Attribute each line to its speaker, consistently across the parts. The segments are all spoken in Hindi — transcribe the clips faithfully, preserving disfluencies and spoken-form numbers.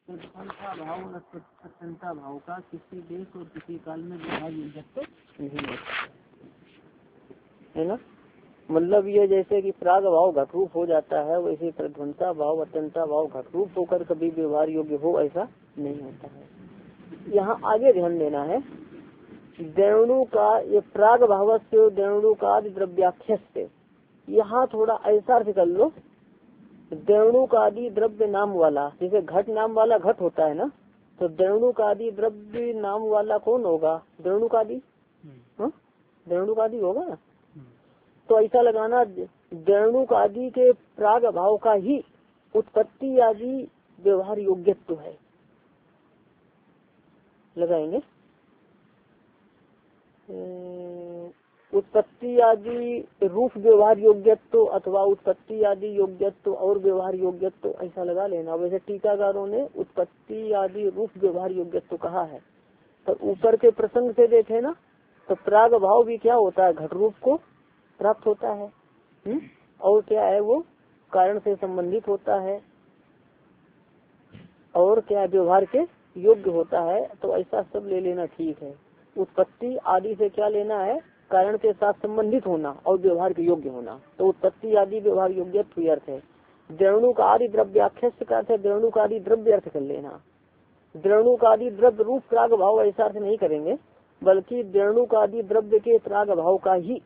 Speaker 1: तत्फलता भाव और अत्यंता भाव का किसी देश और किसी काल में व्यवहार योग्यत्व नहीं होता है ना। मतलब ये जैसे कि प्राग भाव घट रूप हो जाता है, वैसे प्रध्वंसा भाव अत्यंता भाव घट रूप होकर कभी व्यवहार योग्य हो ऐसा नहीं होता है। यहाँ आगे ध्यान देना है, देणु का ये प्राग भाव से देणु का द्रव्याख्य से, यहाँ थोड़ा ऐसा अर्थ कर लो, देणु का आदि द्रव्य नाम वाला, जैसे घट नाम वाला घट होता है ना, तो देणु का आदि द्रव्य नाम वाला कौन होगा? देणु का आदि, देणु का आदि होगा ना। तो ऐसा लगाना, देणु का आदि के प्राग भाव का ही उत्पत्ति आदि व्यवहार योग्यत्व है। लगाएंगे उत्पत्ति आदि रूप व्यवहार योग्यत्व अथवा उत्पत्ति आदि योग्यत्व और व्यवहार योग्यत्व ऐसा लगा लेना। वैसे टीकाकारों ने उत्पत्ति आदि रूप व्यवहार योग्यत्व कहा है, पर ऊपर के प्रसंग से देखे ना तो प्राग भाव भी क्या होता है? घट रूप को प्राप्त होता है। हुँ? और क्या है? वो कारण से संबंधित होता है और क्या व्यवहार के योग्य होता है। तो ऐसा सब ले लेना ठीक है। उत्पत्ति आदि से क्या लेना है? कारण के साथ संबंधित होना और व्यवहार के योग्य होना। तो उत्पत्ति आदि व्यवहार योग्यत्व अर्थ है। देणु का आदि द्रव्याख्य का अर्थ है देणु का आदि द्रव्य अर्थ कर लेना। देणु का आदि द्रव्य रूप प्राग भाव ऐसा अर्थ नहीं करेंगे, बल्कि देणु का आदि द्रव्य के प्राग भाव का ही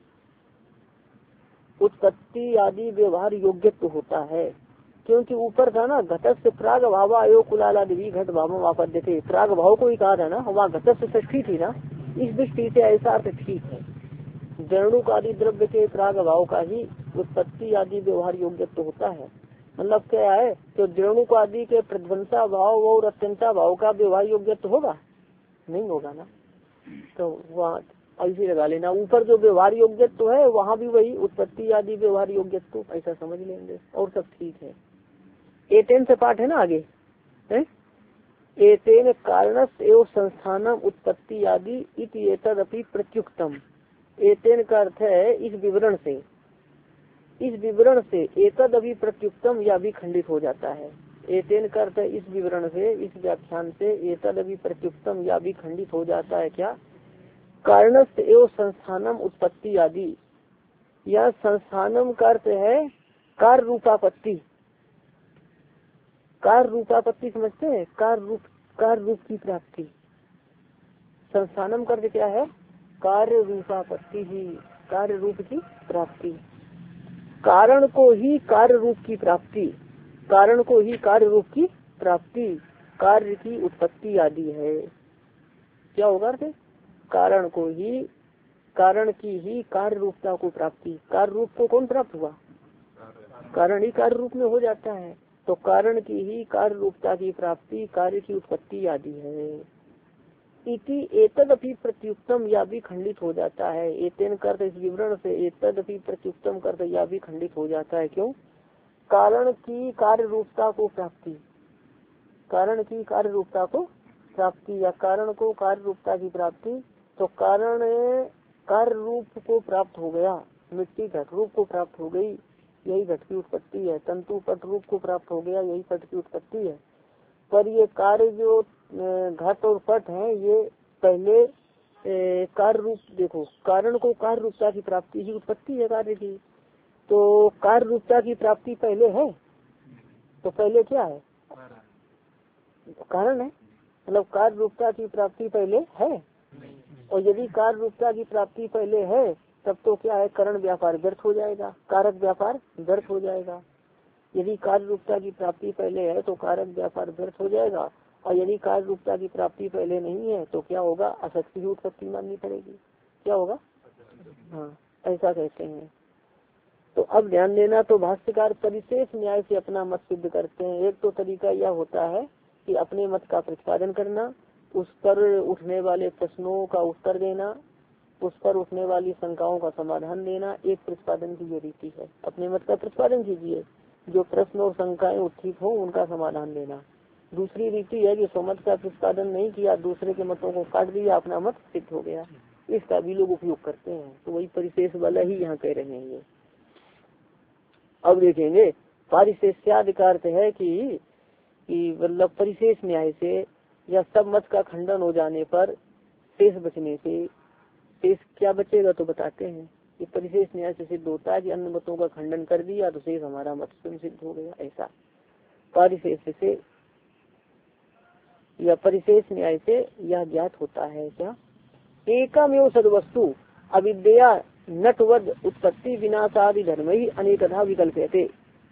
Speaker 1: उत्पत्ति आदि व्यवहार योग्यत्व होता है। क्योंकि ऊपर था ना, घटस्थ प्राग भाव आयो कुलालादि घट भाव वापद्य थे, प्राग भाव को ही कहा था ना, वहाँ घटस्थ षष्ठी थी ना, इस दृष्टि से ऐसा अर्थ ठीक है। देणु का आदि द्रव्य के प्राग भाव का ही उत्पत्ति आदि व्यवहार योग्यत्व होता है। मतलब क्या है? तो देणु का आदि के प्रध्वंसा भाव और अत्यंता भाव का व्यवहार योग्यत्व होगा? नहीं होगा ना। तो वहाँ ऐसे लगा लेना, ऊपर जो व्यवहार योग्यत्व है वहाँ भी वही उत्पत्ति आदि व्यवहार योग्यत्व ऐसा समझ लेंगे और सब ठीक है। एतेन से पाठ है ना आगे है, एतेन कारणस एवं संस्थानम उत्पत्ति आदि इति एतदपि प्रत्युक्तम। एतेन का अर्थ है इस विवरण से, इस विवरण से एतद अभी प्रत्युक्तम या भी खंडित हो जाता है। एतेन का अर्थ है इस विवरण से, इस व्याख्यान से एतद अभी प्रत्युक्तम या भी खंडित हो जाता है। क्या? कारणस एवं संस्थानम उत्पत्ति आदि, या संस्थानम का अर्थ है कार्य रूपापत्ति। कार्य रूपापत्ति समझते हैं? कार्य रूप, कार्य रूप की प्राप्ति। संस्थानम का अर्थ क्या है? कार्य रूपापत्ति ही, कार्य रूप की प्राप्ति। कारण को ही कार्य रूप की प्राप्ति, कारण को ही कार्य रूप की प्राप्ति, कार्य की उत्पत्ति आदि है। क्या होगा अर्थ? कारण को ही, कारण की ही कार्य रूपता को प्राप्ति। कार्य रूप को कौन प्राप्त हुआ? कारण ही कार्य रूप में हो जाता है। तो कारण की ही कार्य रूपता की प्राप्ति, कार्य की उत्पत्ति आदि है। इति एतदपि प्रत्युक्तम या भी खंडित हो जाता है। एतेन करते इस विवरण से एतदपि प्रत्युक्तम करते या भी खंडित हो जाता है। क्यों? कारण की कार्य रूपता को प्राप्ति, कारण की कार्य रूपता को प्राप्ति या कारण को कार्य रूपता की प्राप्ति। तो कारण कार्य रूप को प्राप्त हो गया, मिट्टी घट रूप को प्राप्त हो गई, यही घट की उत्पत्ति है। तंतु पट रूप को प्राप्त हो गया, यही पट की उत्पत्ति है। पर ये कार्य जो घट और पट है, ये पहले कार्य रूप, देखो कारण को कार्य रूपता की प्राप्ति ही उत्पत्ति है कार्य की। तो कार्य रूपता की प्राप्ति पहले है, तो पहले क्या है? कारण है। मतलब कार्य रूपता की प्राप्ति पहले है, और यदि कार्य रूपता की प्राप्ति पहले है तब तो क्या है? करण व्यापार व्यर्थ हो जाएगा, कारक व्यापार व्यर्थ हो जाएगा। यदि कार्य रूपता की प्राप्ति पहले है तो कारक व्यापार व्यर्थ हो जाएगा, और यदि कार्य रूपता की प्राप्ति पहले नहीं है तो क्या होगा? असक्ति की उत्पत्ति माननी पड़ेगी। क्या होगा? हाँ, ऐसा कहते हैं। तो अब ध्यान देना, तो भाष्यकार परिशेष न्याय से अपना मत सिद्ध करते हैं। एक तो तरीका यह होता है कि अपने मत का प्रतिपादन करना, उस पर उठने वाले प्रश्नों का उत्तर देना, उस पर उठने वाली शंकाओं का समाधान देना, एक प्रतिपादन की ये रीति है। अपने मत का प्रतिपादन कीजिए, जो प्रश्न और शंकाएं उत्थित हो उनका समाधान देना। दूसरी रीति है कि स्वमत का प्रतिपादन नहीं किया, दूसरे के मतों को काट दिया, अपना मत सिद्ध हो गया। इसका भी लोग उपयोग करते हैं। तो वही परिशेष वाला ही यहाँ कह रहे हैं ये। अब देखेंगे, पारिशेष्यादि का अर्थ है कि कि मतलब परिशेष न्याय से या सब मत का खंडन हो जाने पर शेष बचने से, शेष क्या बचेगा तो बताते हैं कि परिशेष न्याय से सिद्ध होता है कि अन्य मतों का खंडन कर दिया तो शेष हमारा मत स्वयं सिद्ध हो गया। ऐसा परिशेष से या परिशेष न्याय से यह ज्ञात होता है। क्या एकमेव सद्वस्तु अविद्या नटवद उत्पत्ति विनाशादि धर्म ही अनेकधा विकल्प्यते।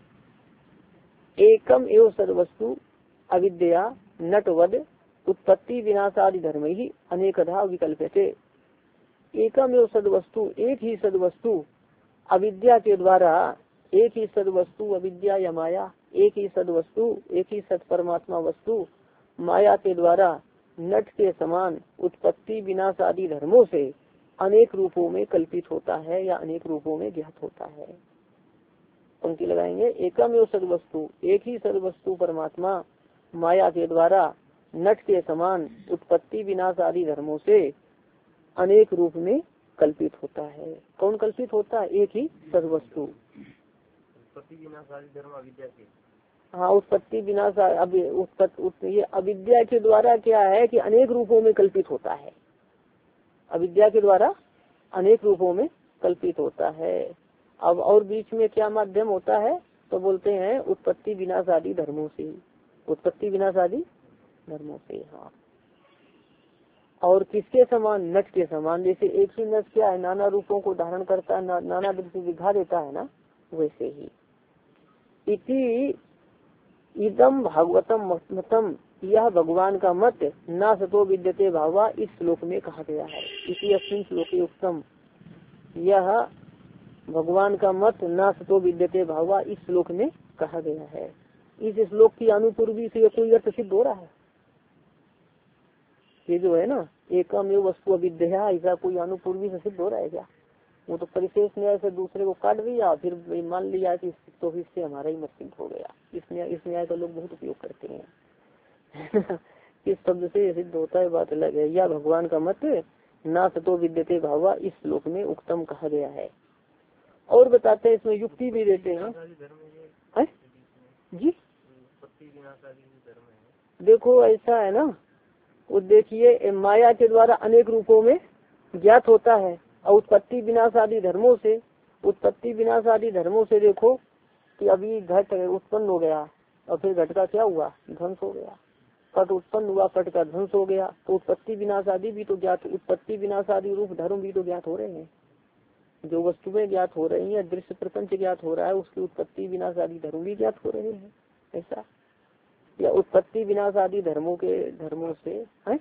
Speaker 1: एकम एव सद्वस्तु अविद्या नटवद उत्पत्ति विनाशादि धर्म ही अनेकधा विकल्प्यते। एकम एव सद्वस्तु, एक ही सद्वस्तु अविद्या के द्वारा, एक ही सद्वस्तु अविद्या या माया, एक ही सद्वस्तु, एक ही सत परमात्मा वस्तु माया के द्वारा नट के समान उत्पत्ति विनाश आदि धर्मों से अनेक रूपों में कल्पित होता है या अनेक रूपों में ज्ञात होता है। पंक्ति लगाएंगे, एकमेव सद्वस्तु, एक ही सद्वस्तु परमात्मा माया के द्वारा नट के समान उत्पत्ति विनाश आदि धर्मों से अनेक रूप में कल्पित होता है। कौन कल्पित होता है? एक ही सद्वस्तु।
Speaker 2: उत्पत्ति विनाश आदि धर्म अविद्या के,
Speaker 1: हाँ उत्पत्ति विनाश उत्पत्ति ये अविद्या के द्वारा क्या है कि अनेक रूपों में कल्पित होता है। अविद्या के द्वारा अनेक रूपों में कल्पित होता है। अब और बीच में क्या माध्यम होता है तो बोलते हैं उत्पत्ति विनाश आदि धर्मों से, उत्पत्ति विनाश आदि धर्मों से। हाँ, और किसके समान? नट के समान। जैसे एक ही नट क्या है, नाना रूपों को धारण करता है, ना, नाना दृष्टि दिखा देता है ना, वैसे ही। इति इदम भागवतम मतम, यह भगवान का मत ना सतो विद्यते भावा इस श्लोक में कहा गया है। इसी अस्मिन श्लोके उत्तम, यह भगवान का मत ना सतो विद्यते भावा इस श्लोक में कहा गया है। इस श्लोक की अनुपूर्वी से कोई अर्थ सिद्ध हो रहा है? ये जो है ना एकम एव वस्तु अविद्या, ऐसा कोई अनुपूर्वी से सिद्ध हो रहा है क्या? वो तो परिशेष न्याय से दूसरे को काट दिया, फिर मान लिया कि तो इससे हमारा ही मत सिद्ध हो गया। इस न्याय इस न्याय का लोग बहुत उपयोग करते हैं। इस शब्द से सिद्ध होता है, बात अलग है। या भगवान का मत ना सतो विद्यते भावा इस श्लोक में उत्तम कहा गया है। और बताते हैं, इसमें युक्ति भी देते हैं। है? जी देखो ऐसा है ना, वो देखिए माया के द्वारा अनेक रूपों में ज्ञात होता है और उत्पत्ति विनाश आदि धर्मों से, उत्पत्ति विनाश आदि धर्मों से देखो कि अभी घट उत्पन्न हो गया और फिर घट का क्या हुआ? ध्वंस हो गया। पट उत्पन्न हुआ, पट का ध्वंस हो गया। तो उत्पत्ति विनाश आदि भी तो ज्ञात, उत्पत्ति विनाश आदि रूप धर्म भी तो ज्ञात हो रहे हैं। जो वस्तुएं ज्ञात हो रही है, दृश्य प्रपंच ज्ञात हो रहा है, उसकी उत्पत्ति विनाश आदि धर्म भी ज्ञात हो रहे हैं। ऐसा या उत्पत्ति विनाश आदि धर्मों के धर्मों से है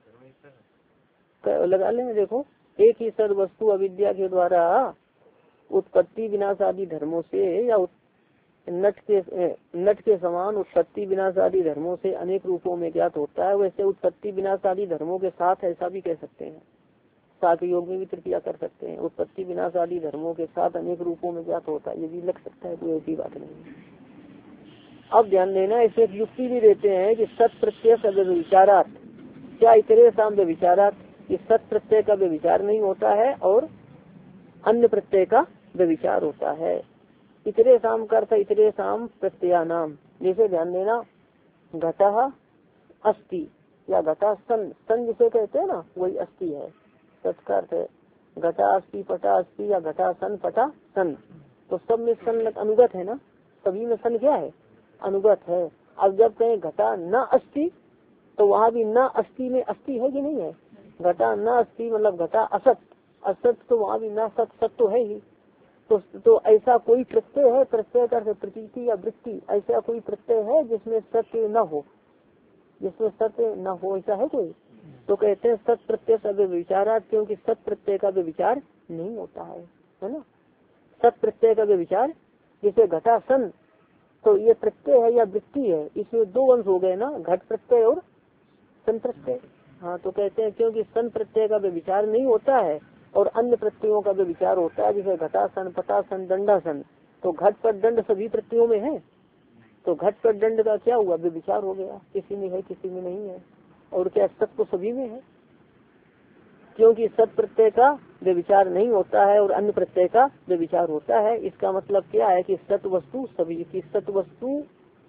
Speaker 1: लगा लें। देखो एक ही सद वस्तु अविद्या के द्वारा उत्पत्ति विनाश आदि धर्मों से या नट के नट के समान उत्पत्ति विनाश आदि धर्मों से अनेक रूपों में ज्ञात होता है। वैसे उत्पत्ति विनाश आदि धर्मों के साथ ऐसा भी कह सकते हैं, साथ योग में भी तृतीया कर सकते हैं। उत्पत्ति विनाश आदि धर्मों के साथ अनेक रूपों में ज्ञात होता है, ये भी लग सकता है, कोई ऐसी बात नहीं। अब ध्यान देना, इसे एक युक्ति भी देते हैं कि सत प्रत्यय का व्यविचारात, क्या इतरे शाम व्यविचारात, कि सत प्रत्यय का व्यविचार नहीं होता है और अन्य प्रत्यय का व्यविचार होता है। इतरे शाम का अर्थ इतरे शाम प्रत्यया नाम। जैसे ध्यान देना, घटः अस्ति या घटा सन, सन जिसे कहते हैं ना वही अस्ति है। सत अर्थ है घटा अस्ति पटा अस्ति या घटा सन पटा सन। तो सब में सन अनुगत है ना, सभी में सन क्या है? अनुगत है। अब जब कहें घटा न अस्ति तो वहाँ भी न अस्ति में अस्ति है कि नहीं है? घटा न अस्ति मतलब घटा असत, असत तो वहाँ भी न सत, सत तो है ही। तो तो ऐसा कोई प्रत्यय है, प्रत्यय का प्रतीति या वृत्ति, ऐसा कोई प्रत्यय है जिसमें सत्य न हो, जिसमें सत्य न हो, ऐसा है कोई? तो कहते हैं सत प्रत्यय का व्यविचार, क्योंकि सत प्रत्यय का व्यविचार नहीं होता है, है ना। सत प्रत्यय का व्यविचार, जैसे घटा सन, तो ये प्रत्यय है या वृत्ति है, इसमें दो अंश हो गए ना, घट प्रत्यय और सन प्रत्यय। हाँ, तो कहते हैं क्योंकि सन प्रत्यय का व्यविचार नहीं होता है और अन्य प्रत्ययों का व्यविचार होता है, जैसे घटा सन पटा सन दंडा सन। तो घट पर दंड सभी प्रत्ययों में है, तो घट पर दंड का क्या हुआ? व्यविचार हो गया, किसी में है किसी में नहीं है। और क्या सत तो सभी में है, क्योंकि सत प्रत्यय का व्यविचार नहीं होता है और अन्य प्रत्यय का व्यविचार होता है। इसका मतलब क्या है कि सत वस्तु सभी की, सत वस्तु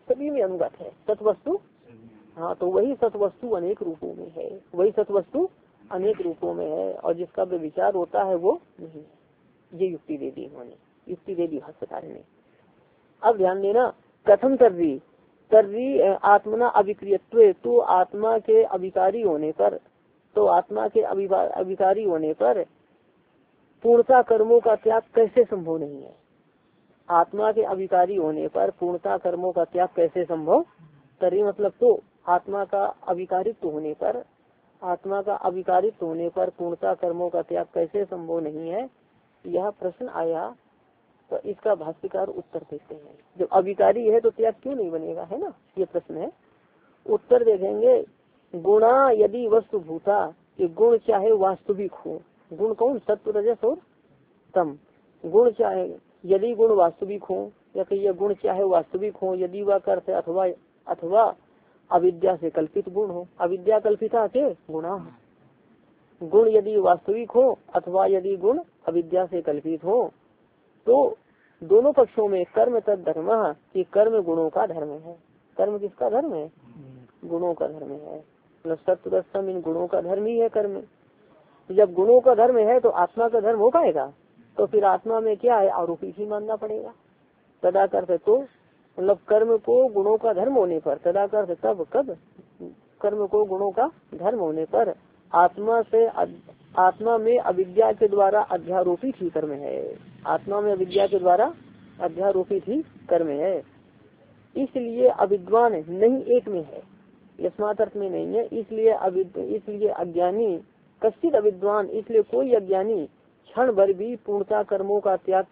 Speaker 1: सभी में अनुगत है सतवस्तु। हाँ, तो वही सतवस्तु अनेक रूपों में है, वही सतवस्तु अनेक रूपों में है, और जिसका विचार होता है वो नहीं है। ये युक्ति दे दी इन्होंने, युक्ति दे दी भाष्यकार ने। अब ध्यान देना, कथम तर्री तर्री आत्मना अविक्रियत्व, तो आत्मा के अविकारी होने पर, तो आत्मा के अविकारी होने पर पूर्णता कर्मों का त्याग कैसे संभव नहीं है। आत्मा के अविकारी होने पर पूर्णता कर्मों का त्याग कैसे संभव, तर्री मतलब तो आत्मा का अविकारित्व होने पर, आत्मा का अविकारित्व होने पर पूर्णता कर्मों का त्याग कैसे संभव नहीं है, यह प्रश्न आया। तो इसका भाष्यकार उत्तर देते हैं, जब अविकारी है तो त्याग क्यों नहीं बनेगा, है ना, ये प्रश्न है। उत्तर देखेंगे, गुणा यदि वस्तु भूता, ये गुण चाहे वास्तविक हो, गुण कौन, सत्व रजस और तम, गुण चाहे यदि गुण वास्तविक हो, या कहिए गुण चाहे वास्तविक हो, यदि वह करते अथवा अथवा अविद्या से कल्पित गुण हो, अविद्या कल्पिता के गुणा, गुण यदि वास्तविक हो अथवा यदि गुण अविद्या से कल्पित हो, तो दोनों पक्षों में कर्म तद धर्म, कि कर्म गुणों का धर्म है। कर्म किसका धर्म है, गुणों का धर्म है, मतलब सत्व रसम इन गुणों का धर्म ही है कर्म। जब गुणों का धर्म है तो आत्मा का धर्म हो पाएगा, तो फिर आत्मा में क्या है, आरोपी ही मानना पड़ेगा। तदा करते तो मतलब कर्म को गुणों का धर्म होने पर, तदा करते तब कब, कर्म को गुणों का धर्म होने पर आत्मा से आत्मा में अविद्या के द्वारा अध्यारोपित ही कर्म है, आत्मा में अविद्या के द्वारा अध्यारोपित ही कर्म है। इसलिए अविद्वान नहीं एक में है, यस्मात् अर्थ में नहीं है, इसलिए अविद इसलिए अज्ञानी कश्चित अविद्वान, इसलिए कोई अज्ञानी क्षण भर भी पूर्णता कर्मों का त्याग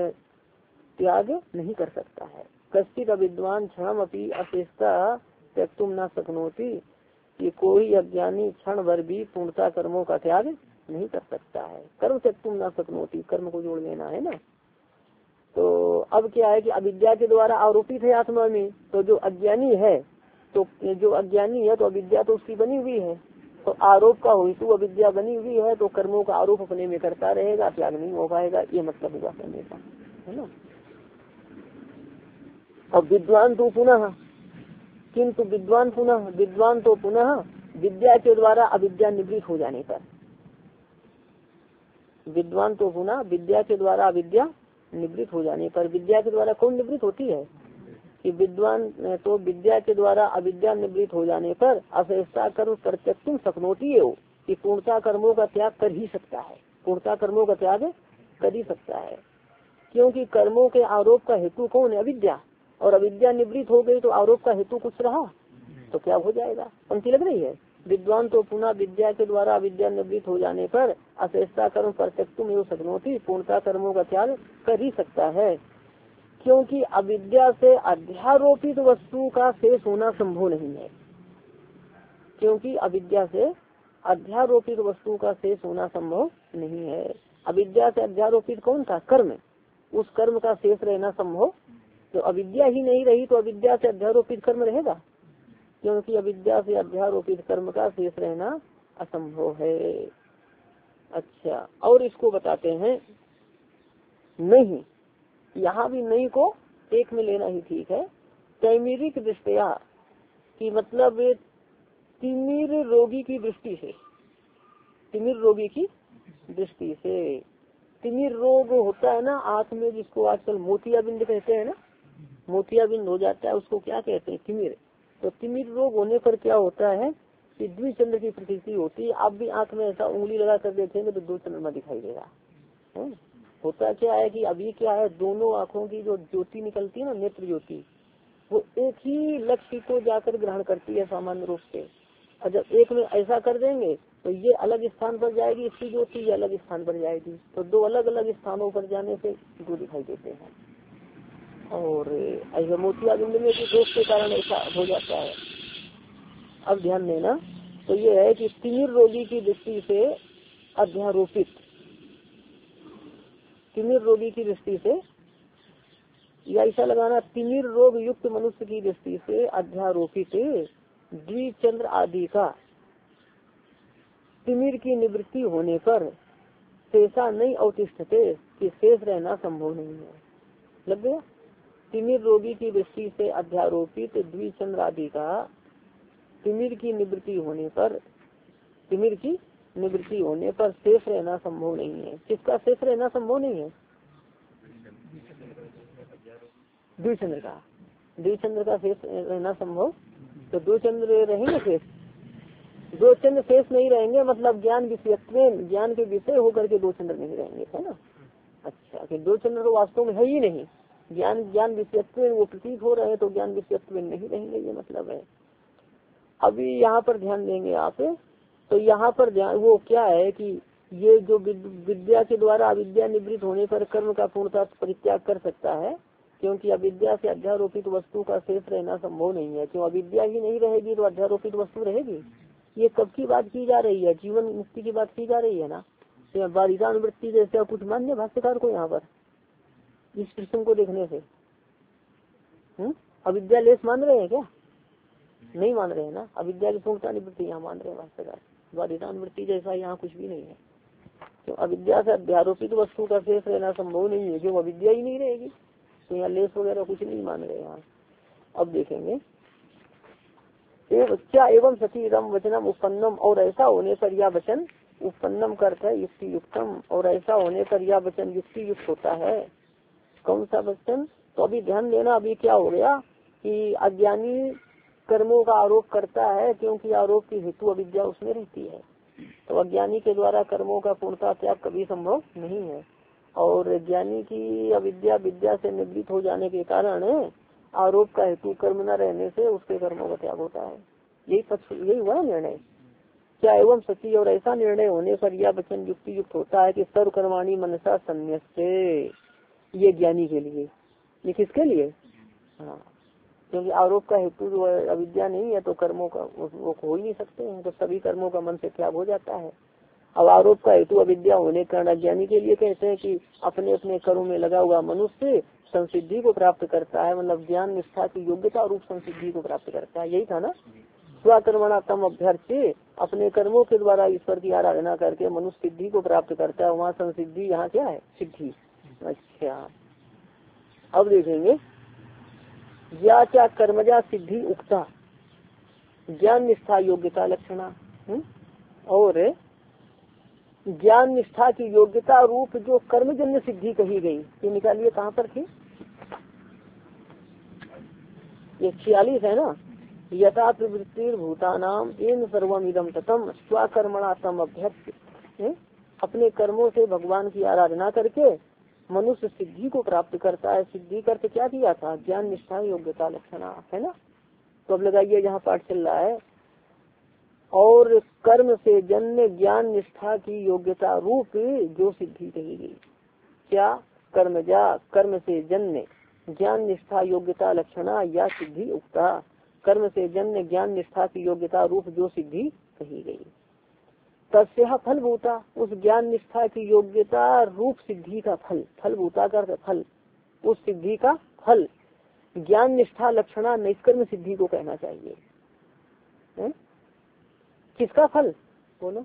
Speaker 1: त्याग नहीं कर सकता है। कश्चित अविद्वान क्षण अपनी अशेषता त्यक्तुम न शक्नोति, कि कोई अज्ञानी क्षण भर भी पूर्णता कर्मों का त्याग नहीं कर सकता है। कर्म त्यक्तुम न शक्नोति, कर्म को जोड़ लेना है ना। तो अब क्या है कि अविद्या के द्वारा आरोपित है आत्मा में, तो जो अज्ञानी है, तो जो अज्ञानी है तो अविद्या तो उसकी बनी हुई है, तो आरोप का हेतु अविद्या बनी हुई है, तो कर्मों का आरोप अपने में करता रहेगा, त्याग नहीं हो पाएगा, ये मतलब हुआ करने का, है ना। और विद्वान तो पुनः, किंतु विद्वान पुनः विद्वान तो पुनः विद्या के द्वारा अविद्या निवृत्त हो जाने पर, विद्वान तो पुनः विद्या के द्वारा अविद्या निवृत्त हो जाने पर, विद्या के द्वारा कौन निवृत्त होती है, कि विद्वान तो विद्या के द्वारा अविद्या निवृत्त हो जाने पर अशेषता कर्म प्रत्यक्ष शक्नोती है, कि पूर्णता कर्मों का त्याग कर ही सकता है, पूर्णता कर्मों का त्याग कर ही सकता है। क्योंकि कर्मों के आरोप का हेतु कौन है, अविद्या, और अविद्या निवृत्त हो गई तो आरोप का हेतु कुछ रहा तो क्या हो जाएगा, पंक्ति लग रही है। विद्वान तो पुनः विद्या के द्वारा अविद्या निवृत्त हो जाने पर अशेषता कर्म प्रत्यक्ष में शक्नोती, पूर्णता कर्मों का त्याग कर ही सकता है। क्योंकि अविद्या से अध्यारोपित वस्तु का शेष होना संभव नहीं है, क्योंकि अविद्या से अध्यारोपित वस्तु का शेष होना संभव नहीं है। अविद्या से अध्यारोपित कौन था, कर्म, उस कर्म का शेष रहना संभव, तो अविद्या ही नहीं रही तो अविद्या से अध्यारोपित कर्म रहेगा, क्योंकि अविद्या से अध्यारोपित कर्म का शेष रहना असंभव है। अच्छा, और इसको बताते हैं नहीं, यहाँ भी नहीं को एक में लेना ही ठीक है। तैमीरिक दृष्टिया की मतलब तिमिर रोगी की दृष्टि से, तिमिर रोगी की दृष्टि से, तिमिर रोग होता है ना आंख में, जिसको आजकल मोतियाबिंद कहते हैं ना, मोतियाबिंद हो जाता है, उसको क्या कहते हैं, तिमिर। तो तिमिर रोग होने पर क्या होता है कि द्विचंद्र की प्रतीति होती है। आप भी आंख में ऐसा उंगली लगा कर देखेंगे तो दो चंद्रमा दिखाई देगा। है? होता क्या है कि अभी क्या है, दोनों आँखों की जो ज्योति निकलती है ना, नेत्र ज्योति, वो एक ही लक्ष्य को जाकर ग्रहण करती है सामान्य रूप से। और जब एक में ऐसा कर देंगे तो ये अलग स्थान पर जाएगी, इसकी ज्योति ये अलग स्थान पर जाएगी, तो दो अलग अलग स्थानों पर जाने से दो दिखाई देते हैं। और ऐसा मोतियाबिंद में भी दोष के कारण ऐसा हो जाता है। अब ध्यान देना, तो ये है कि तिमिर रोगी की दृष्टि से अध्यारोपित, तिमिर रोगी की दृष्टि से, या ऐसा लगाना तिमिर रोग युक्त मनुष्य की दृष्टि से अध्यारोपित द्विचंद्र आदि का तिमिर की निवृत्ति होने पर शेषा नहीं अवतिष्ठते, कि शेष रहना संभव नहीं है। लग गया, तिमिर रोगी की दृष्टि से अध्यारोपित द्विचंद्र आदि का तिमिर की निवृत्ति होने पर तिमिर की निवृत्ति होने पर शेष रहना संभव नहीं है। किसका शेष रहना संभव नहीं है? द्विचंद्र का द्विचंद्र का शेष रहना संभव। तो दो चंद्र रहेंगे शेष, दो चंद्र शेष नहीं रहेंगे, मतलब ज्ञान विषयत्व ज्ञान के विषय होकर के दो चंद्र नहीं रहेंगे, है ना। अच्छा, कि दो चंद्र तो वास्तव में है ही नहीं, ज्ञान ज्ञान विषयत्व वो प्रतीत हो रहे हैं तो ज्ञान विषयत्व नहीं रहेंगे, ये मतलब है। अभी यहाँ पर ध्यान देंगे आप, तो यहाँ पर ध्यान वो क्या है कि ये जो विद्या के द्वारा अविद्या निवृत्त होने पर कर्म का पूर्णतः परित्याग कर सकता है, क्योंकि अविद्या से अध्यारोपित वस्तु का शेष रहना संभव नहीं है। क्यों? अविद्या ही नहीं रहेगी तो अध्यारोपित वस्तु रहेगी। ये कब की बात की जा रही है? जीवन मुक्ति की बात की जा रही है ना। तो बाधितानुवृत्ति जैसे कुछ मान्य भाष्यकार को यहाँ पर इस प्रश्न को देखने से हम्म अविद्या लेस मान रहे हैं क्या? नहीं मान रहे हैं ना। अविद्या की पूर्णता निवृत्ति यहाँ मान रहे हैं भाष्यकार, बाधितानुवृत्ति जैसा यहाँ कुछ भी नहीं है। तो अविद्या से अध्यारोपित वस्तु का शेष रहना संभव नहीं है, जो अविद्या ही नहीं रहेगी। तो यहाँ लेस वगैरह कुछ नहीं मान रहे यहाँ। अब देखेंगे क्या एवं सती रम वचनम उत्पन्नम, और ऐसा होने पर यह वचन उत्पन्नम करता है युक्ति युक्तम, और ऐसा होने पर यह वचन युक्ति युक्त होता है। कौन सा वचन? तो अभी ध्यान देना, अभी क्या हो गया कि अज्ञानी कर्मों का आरोप करता है, क्योंकि आरोप की हेतु अविद्या उसमें रहती है। तो अज्ञानी के द्वारा कर्मों का पूर्णता त्याग कभी संभव नहीं है, और ज्ञानी की अविद्या विद्या से निवृत्त हो जाने के कारण आरोप का हेतु कर्म न रहने से उसके कर्मों का त्याग होता है। यही पक्ष यही हुआ निर्णय। क्या एवं सती, और ऐसा निर्णय होने पर यह वचन युक्ति युक्त होता है कि सर्व कर्माणी मनसा संन्यस्ते, ये ज्ञानी के लिए। ये किसके लिए? हाँ, क्योंकि आरोप का हेतु जो अविद्या नहीं है तो कर्मों का वो हो ही नहीं सकते हैं, तो सभी कर्मों का मन से त्याग हो जाता है। अब आरोप का हेतु अविद्या होने के कारण अज्ञानी के लिए कहते हैं कि अपने अपने कर्मों में लगा हुआ मनुष्य संसिद्धि को प्राप्त करता है, मतलब ज्ञान निष्ठा की योग्यता रूप संसिद्धि को प्राप्त करता है। यही था ना, स्वकर्मणा तम अभ्यर्थी, अपने कर्मों के द्वारा ईश्वर की आराधना करके मनुष्य सिद्धि को प्राप्त करता है। वहाँ संसिद्धि, यहाँ क्या है? सिद्धि। अच्छा, अब देखेंगे या क्या कर्मजा सिद्धि उक्ता, ज्ञान निष्ठा योग्यता लक्षणा, और ज्ञान निष्ठा की योग्यता रूप जो कर्मजन्य सिद्धि कही गई, ये निकालिए कहाँ पर थी? ये छियालीस है ना। यथा प्रवृत्ति भूतानाम इन सर्वम इदम ततम स्वकर्मणा तम अभ्यर्थ, अपने कर्मों से भगवान की आराधना करके मनुष्य सिद्धि को प्राप्त करता है। सिद्धि करके क्या दिया था? ज्ञान निष्ठा योग्यता लक्षणा, है ना। तो अब लगाइए जहाँ पाठ चल रहा है, और कर्म से जन्य ज्ञान निष्ठा की योग्यता रूप जो सिद्धि कही गई। क्या? कर्मजा, कर्म से जन्य ज्ञान निष्ठा योग्यता लक्षणा या सिद्धि उक्ता, कर्म से जन्य ज्ञान निष्ठा की योग्यता रूप जो सिद्धि कही गई। तस्या फलभूता, उस ज्ञान निष्ठा की योग्यता रूप सिद्धि का फल, फलभूता का फल, उस सिद्धि का फल ज्ञान निष्ठा लक्षणा निष्कर्म सिद्धि को कहना चाहिए। है? किसका फल बोलो?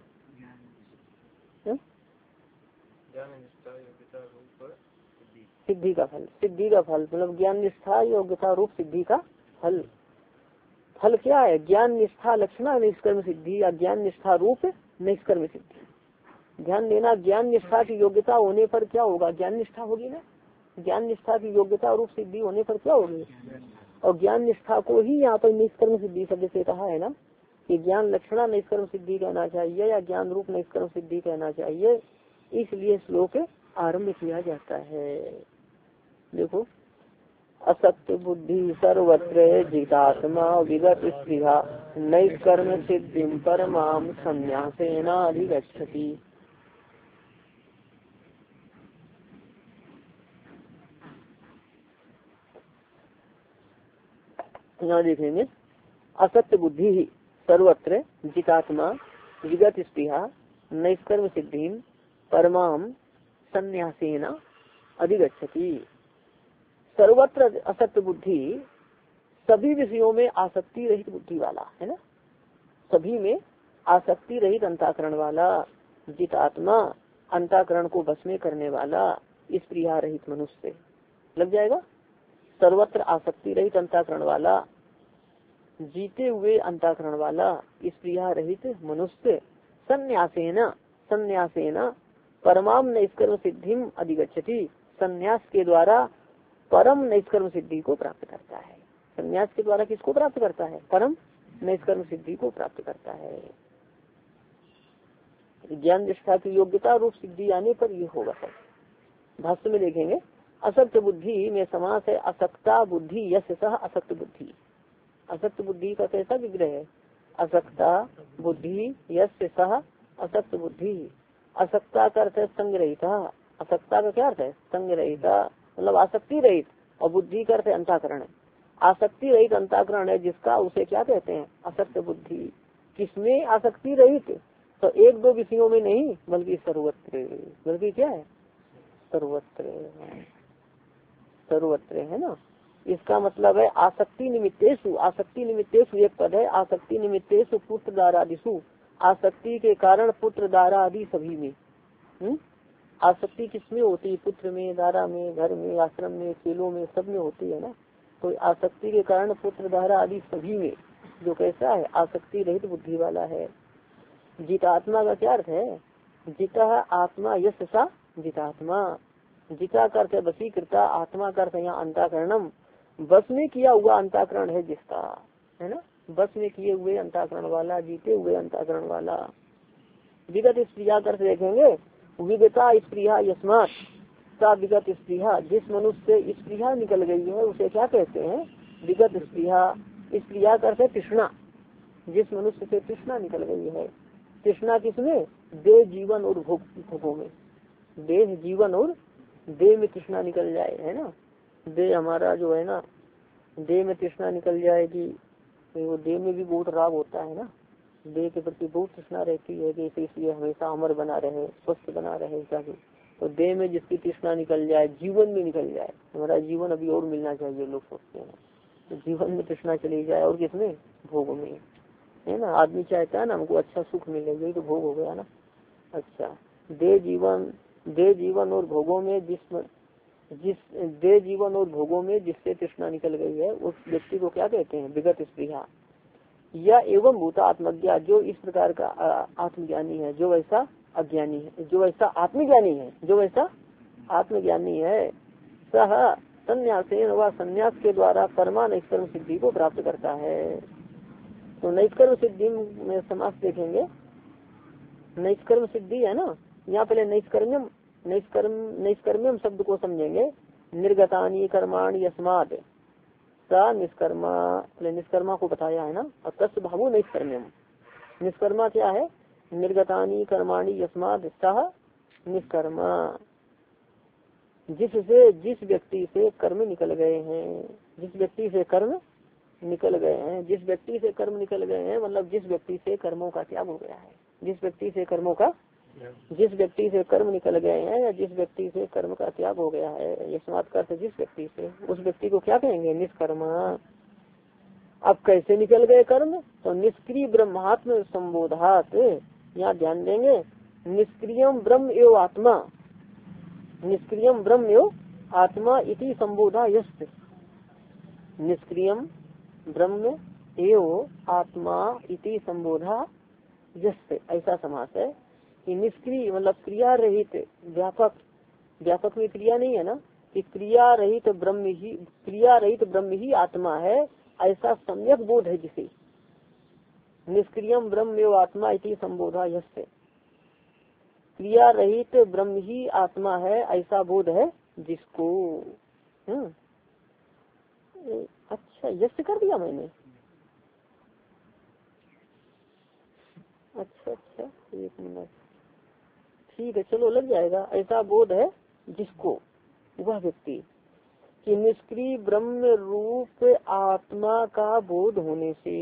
Speaker 1: सिद्धि का फल, सिद्धि का फल मतलब ज्ञान निष्ठा योग्यता रूप सिद्धि का फल। फल क्या है? ज्ञान निष्ठा लक्षणा निष्कर्म सिद्धि, या ज्ञान निष्ठा रूप निष्कर्म सिद्धि। ध्यान देना, ज्ञान निष्ठा की योग्यता होने पर क्या होगा? ज्ञान निष्ठा होगी ना। ज्ञान निष्ठा की योग्यता रूप सिद्धि होने पर क्या होगी? और ज्ञान निष्ठा को ही यहाँ पर निष्कर्म सिद्धि शब्द से कहा है ना, कि ज्ञान लक्षणा निष्कर्म सिद्धि कहना चाहिए या ज्ञान रूप निष्कर्म सिद्धि कहना चाहिए। इसलिए श्लोक आरंभ किया जाता है। देखो, असत्य बुद्धि सर्वत्र जितात्मा विगत स्पृहा नैष्कर्म सिद्धिं परमां संन्यासेनाधिगच्छति। यहाँ देखेंगे, असत्य बुद्धि ही सर्वत्र जितात्मा विगत स्पृहा नैष्कर्म सिद्धिं परमां संन्यासेना अधिगच्छति। सर्वत्र असत्य बुद्धि, सभी विषयों में आसक्ति रहित बुद्धि वाला, है ना। सभी में आसक्ति रहित अंतःकरण वाला, जितात्मा अंतःकरण को बस में करने वाला, स्पृहा रहित मनुष्य लग जाएगा। सर्वत्र आसक्ति रहित अंतःकरण वाला, जीते हुए अंतःकरण वाला, स्त्रिया रहित मनुष्य, संन्यासेन संन्यासेन परमाम नैष्कर्म सिद्धिम अधिगच्छति, संन्यास के द्वारा परम नैष्कर्म सिद्धि को प्राप्त करता है। संन्यास के द्वारा किसको प्राप्त करता है? परम नैष्कर्म सिद्धि को प्राप्त करता है। ज्ञान निष्ठा की योग्यता रूप सिद्धि आने पर ये होगा सब। भाष्य में देखेंगे, असक्त बुद्धि में समास है असक्ता बुद्धि यस्य सह असक्त बुद्धि। असक्त बुद्धि का कैसा विग्रह है? असक्ता बुद्धि यस्य सह असक्त बुद्धि। असक्ता का अर्थ है संग्रहिता। असक्ता का क्या अर्थ है? संग्रहिता, मतलब आसक्ति रहित, और बुद्धि का अर्थ है अंतःकरण। आसक्ति रहित अंतःकरण है जिसका, उसे क्या कहते हैं? असक्त बुद्धि। किसमें आसक्ति रहित? तो एक दो विषयों में नहीं, बल्कि सर्वत्र। बल्कि क्या है? सर्वत्र। सर्वत्र है ना। इसका मतलब है आसक्ति निमित्तेषु, आसक्ति निमित्तेषु एक पद है, आसक्ति निमित्तेषु पुत्र दारादिषु, आसक्ति के कारण पुत्र दारा आदि सभी में। हुँ? आसक्ति किसमें होती है? पुत्र में, दारा में, घर में, आश्रम में, खेलों में, सब में होती है ना। तो आसक्ति के कारण पुत्र दारा आदि सभी में जो कैसा है? आसक्ति रहित बुद्धि वाला है। जितात्मा का क्या अर्थ है? जिता आत्मा यश सा जितात्मा। जिता का अर्थ है वशीकृता, आत्मा का अर्थ है यहाँ अंतःकरणम, बस में किया हुआ अंतःकरण है जिसका, है ना। बस में किए हुए अंतःकरण वाला, जीते हुए अंतःकरण वाला। विगत स्त्रिया कर देखेंगे, विगता स्त्रिया यस्मात् सा विगत स्त्रिया, जिस मनुष्य से स्त्रिया निकल गई है उसे क्या कहते हैं? विगत स्त्रिया। स्त्रिया करते तृष्णा, जिस मनुष्य से तृष्णा निकल गई है। तृष्णा किसमें? देह जीवन और भोग भोगों में। देह जीवन और देह में तृष्णा निकल जाए, है ना। देह हमारा जो है ना, देह में तृष्णा निकल जाएगी, तो वो देह में भी बहुत राग होता है ना। देह के प्रति बहुत तृष्णा रहती है कि इसलिए हमेशा अमर बना रहे, स्वस्थ बना रहे, चाहिए। तो देह में जिसकी तृष्णा निकल जाए, जीवन में निकल जाए, हमारा जीवन अभी और मिलना चाहिए, लोग सोचते हैं। तो जीवन में तृष्णा चली जाए, और किसमें? भोग में, है ना। आदमी चाहता है ना हमको अच्छा सुख मिले, यही तो भोग हो गया ना। अच्छा, दे जीवन दे जीवन और भोगों में जिस जिस दे जीवन और भोगों में जिससे तृष्णा निकल गई है उस व्यक्ति को क्या कहते हैं? विगत स्त्रिया। या एवं भूता आत्मज्ञा, जो इस प्रकार का आत्मज्ञानी है, जो वैसा अज्ञानी है, जो वैसा आत्मज्ञानी है, जो वैसा आत्मज्ञानी है, सह संन्यासेन व संन्यास के द्वारा परमा नैष्कर्म सिद्धि को प्राप्त करता है। तो नैष्कर्म सिद्धि में समास देखेंगे, नैष्कर्म सिद्धि है ना। यहाँ पहले नैष्कर्म्यम नैष्कर्म नैष्कर्म्यम शब्द को समझेंगे। निर्गतानी कर्माणि यस्मात् सा निष्कर्मा, पहले निष्कर्मा को बताया है ना। और तस् भावो नैष्कर्म्यम, निष्कर्मा क्या है? निर्गतानी कर्माणि यस्मात् सह निष्कर्मा, जिससे जिस व्यक्ति से कर्म निकल गए हैं, जिस व्यक्ति से कर्म निकल गए हैं, जिस व्यक्ति से कर्म निकल गए हैं मतलब जिस व्यक्ति से कर्मों का त्याग हो गया है, जिस व्यक्ति से कर्मों का जिस व्यक्ति से कर्म निकल गए हैं, या जिस व्यक्ति से कर्म का त्याग हो गया है, ये समाप्त करते जिस व्यक्ति से, उस व्यक्ति को क्या कहेंगे? निष्कर्मा। अब कैसे निकल गए कर्म? तो निष्क्रिय ब्रह्मात्म संबोधात, यहाँ ध्यान देंगे, निष्क्रियम ब्रह्म एवं आत्मा, निष्क्रियम ब्रह्म एवं आत्मा इति संबोधा यस्त, निष्क्रियम ब्रह्म एवं आत्मा इति संबोधा यस्त, ऐसा समास है कि निष्क्रिय मतलब क्रिया रहित, व्यापक, व्यापक में क्रिया नहीं है ना, कि क्रिया रहित ब्रह्म ही क्रिया रहित ब्रह्म ही आत्मा है, ऐसा सम्यक बोध है जिसे। निष्क्रियम ब्रह्म एवं आत्मा इति संबोधा यस्य, क्रिया रहित ब्रह्म ही आत्मा है, ऐसा बोध है जिसको। हम्म अच्छा, यस्य कर दिया मैंने। अच्छा अच्छा, एक मिनट, ठीक है, चलो लग जाएगा। ऐसा बोध है जिसको, वह व्यक्ति कि निष्क्रिय ब्रह्म रूप आत्मा का बोध होने से,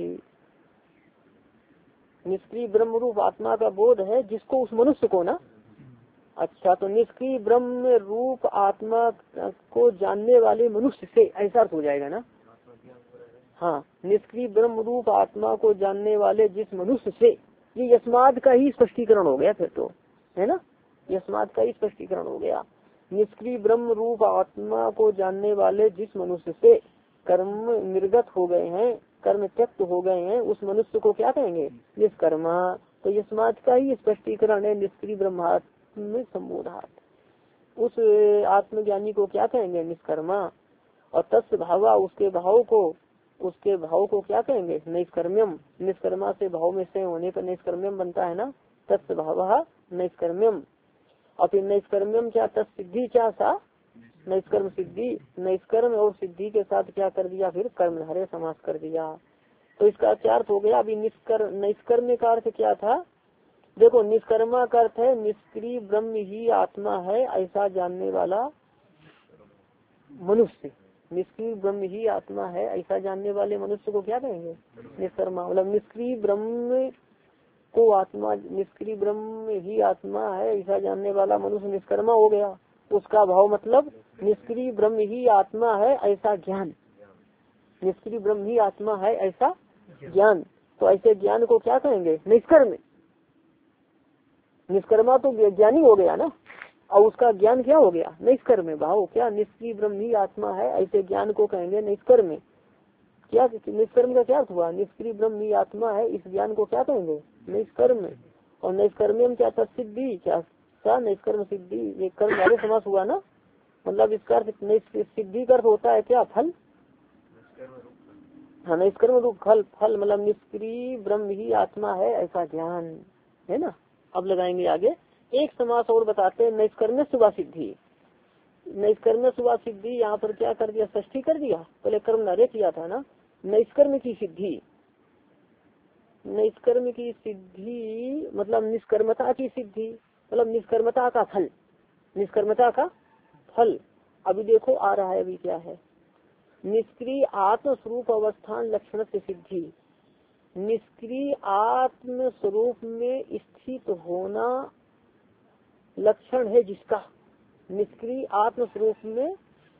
Speaker 1: निष्क्रिय ब्रह्म रूप आत्मा का बोध है जिसको, उस मनुष्य को ना। अच्छा, तो निष्क्रिय ब्रह्म रूप आत्मा को जानने वाले मनुष्य से, ऐसा अर्थ हो जाएगा ना। हाँ, निष्क्रिय ब्रह्म रूप आत्मा को जानने वाले जिस मनुष्य से, ये यस्माद का ही स्पष्टीकरण हो गया फिर तो, है ना। यस्माद का ही स्पष्टीकरण हो गया। निष्क्रिय ब्रह्म रूप आत्मा को जानने वाले जिस मनुष्य से कर्म निर्गत हो गए हैं, कर्म त्यक्त हो गए हैं, उस मनुष्य को क्या कहेंगे? निष्कर्मा। तो ये समाज का ही स्पष्टीकरण है निष्क्रिय ब्रह्मात्म संबोधात। उस आत्मज्ञानी को क्या कहेंगे? निष्कर्मा। और तत्व भावा, उसके भाव को उसके भाव को क्या कहेंगे? नैष्कर्म्यम। निष्कर्मा से भाव में से होने पर नैष्कर्म्यम बनता है ना, तत्व भाव नैष्कर्म्यम। और फिर नैष्कर्म्यम क्या? तत्सिद्धि क्या सा? नैष्कर्म सिद्धि। नैष्कर्म और सिद्धि के साथ क्या कर दिया? फिर कर्मधारय समास कर दिया। तो इसका क्या अर्थ हो गया? अभी निष्कर नैष्कर्म्य का अर्थ क्या था? देखो, निष्कर्मा का अर्थ है निष्क्रिय ब्रह्म ही आत्मा है ऐसा जानने वाला मनुष्य। निष्क्रिय ब्रह्म ही आत्मा है ऐसा जानने वाले मनुष्य को क्या कहेंगे? निष्कर्मा। मतलब निष्क्रिय ब्रह्म को आत्मा, निष्क्रिय ब्रह्म ही आत्मा है ऐसा जानने वाला मनुष्य निष्कर्मा हो गया। उसका भाव मतलब निष्क्रिय ब्रह्म ही आत्मा है ऐसा ज्ञान। निष्क्रिय ब्रह्म ही आत्मा है ऐसा ज्ञान। तो ऐसे ज्ञान को क्या कहेंगे? निष्कर्म। निष्कर्मा तो ज्ञानी हो गया ना, और उसका ज्ञान क्या हो गया? निष्कर्म भाव। क्या? निष्क्रिय ब्रह्म ही आत्मा है ऐसे ज्ञान को कहेंगे निष्कर्म। क्या निष्कर्म का क्या हुआ? निष्क्रिय ब्रह्म ही आत्मा है, इस ज्ञान को क्या कहेंगे? निष्कर्म। और नैष्कर्म्यम क्या? तत्सिद्धि। क्या? नैष्कर्म सिद्धि। ये कर्म वाले समास हुआ ना, मतलब इसका सिद्धि का अर्थ होता है क्या? फल। हाँ, नैष्कर्म रूप फल। फल मतलब निष्क्रिय ब्रह्म ही आत्मा है ऐसा ज्ञान है ना। अब लगाएंगे आगे एक समास और बताते हैं, नैष्कर्म्य सुबह सिद्धि। नैष्कर्म्य सुबह सिद्धि यहाँ पर क्या कर दिया? षष्ठी कर दिया। पहले कर्म नारे किया था ना। नैष्कर्म की सिद्धि। नैष्कर्म की सिद्धि मतलब निष्कर्मता की सिद्धि, मतलब निष्कर्मता का फल। निष्कर्मता का फल। अभी देखो आ रहा है, अभी क्या है? निष्क्रिय आत्म स्वरूप अवस्थान लक्षण से सिद्धि। निष्क्रिय आत्म स्वरूप में स्थित होना लक्षण है जिसका। निष्क्रिय आत्म स्वरूप में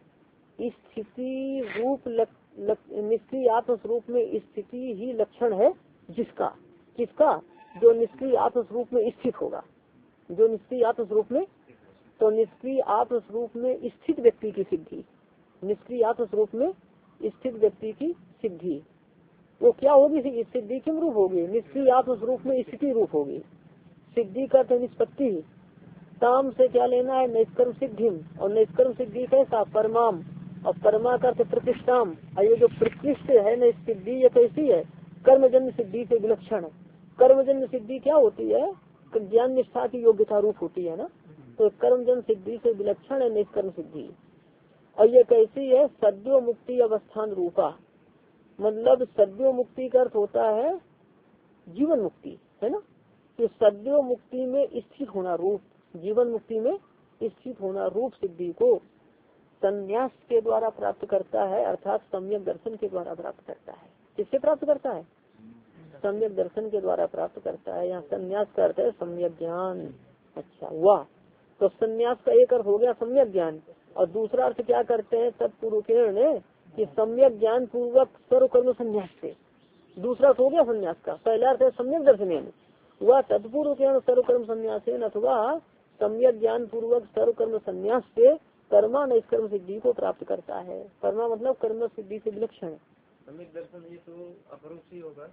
Speaker 1: स्थिति रूप निष्क्रिय आत्म स्वरूप में स्थिति ही लक्षण है जिसका। किसका? जो निष्क्रिय आत्म स्वरूप में स्थित होगा। जो निष्क्रिय आत्म स्वरूप में, तो निष्क्रिय आत्म स्वरूप में स्थित व्यक्ति की सिद्धि। निष्क्रिय आत्म स्वरूप में स्थित व्यक्ति की सिद्धि वो क्या होगी? सिद्धि किम रूप होगी? निष्क्रिय आत्म स्वरूप में स्थिति रूप होगी। सिद्धि का तो निष्पत्ति। ताम से क्या लेना है? नैष्कर्म सिद्धि। और नैष्कर्म सिद्धि कैसा? परमाम। और परमा का प्रतिष्ठाम। और ये जो प्रतिष्ठ है न सिद्धि, ये कैसी है? कर्मजन्य सिद्धि से विलक्षण। कर्मजन्य सिद्धि क्या होती है? ज्ञान निष्ठा की योग्यता रूप होती है ना। तो कर्मजन्य सिद्धि से विलक्षण है नैष्कर्म सिद्धि। और ये कैसी है? सद्यो मुक्ति अवस्थान रूपा। मतलब सद्यो मुक्ति का अर्थ होता है जीवन मुक्ति, है ना। तो सद्यो मुक्ति में स्थित होना रूप, जीवन मुक्ति में स्थित होना रूप सिद्धि को संन्यास के द्वारा प्राप्त करता है, अर्थात सम्यक दर्शन के द्वारा प्राप्त करता है। किससे प्राप्त करता है? सम्यक दर्शन के द्वारा प्राप्त करता है। यहाँ संन्यास का अर्थ है सम्यक ज्ञान। अच्छा, वाह। तो संन्यास का एक अर्थ हो गया सम्यक ज्ञान, और दूसरा अर्थ क्या करते हैं तत्पूर्वकेण कि सम्यक ज्ञान पूर्वक सर्व कर्म संन्यास से। दूसरा अर्थ हो गया संन्यास का। पहला अर्थ है सम्यक दर्शन, वह तत्पूर्वकेण सर्व कर्म संन्यास अथवा सम्यक ज्ञान पूर्वक सर्व कर्म संन्यास से कर्मा नैष्कर्म सिद्धि को प्राप्त करता है। कर्मा मतलब कर्म सिद्धि से विलक्षण।
Speaker 2: सम्यक दर्शन ये तो अपरोक्ष ही होगा।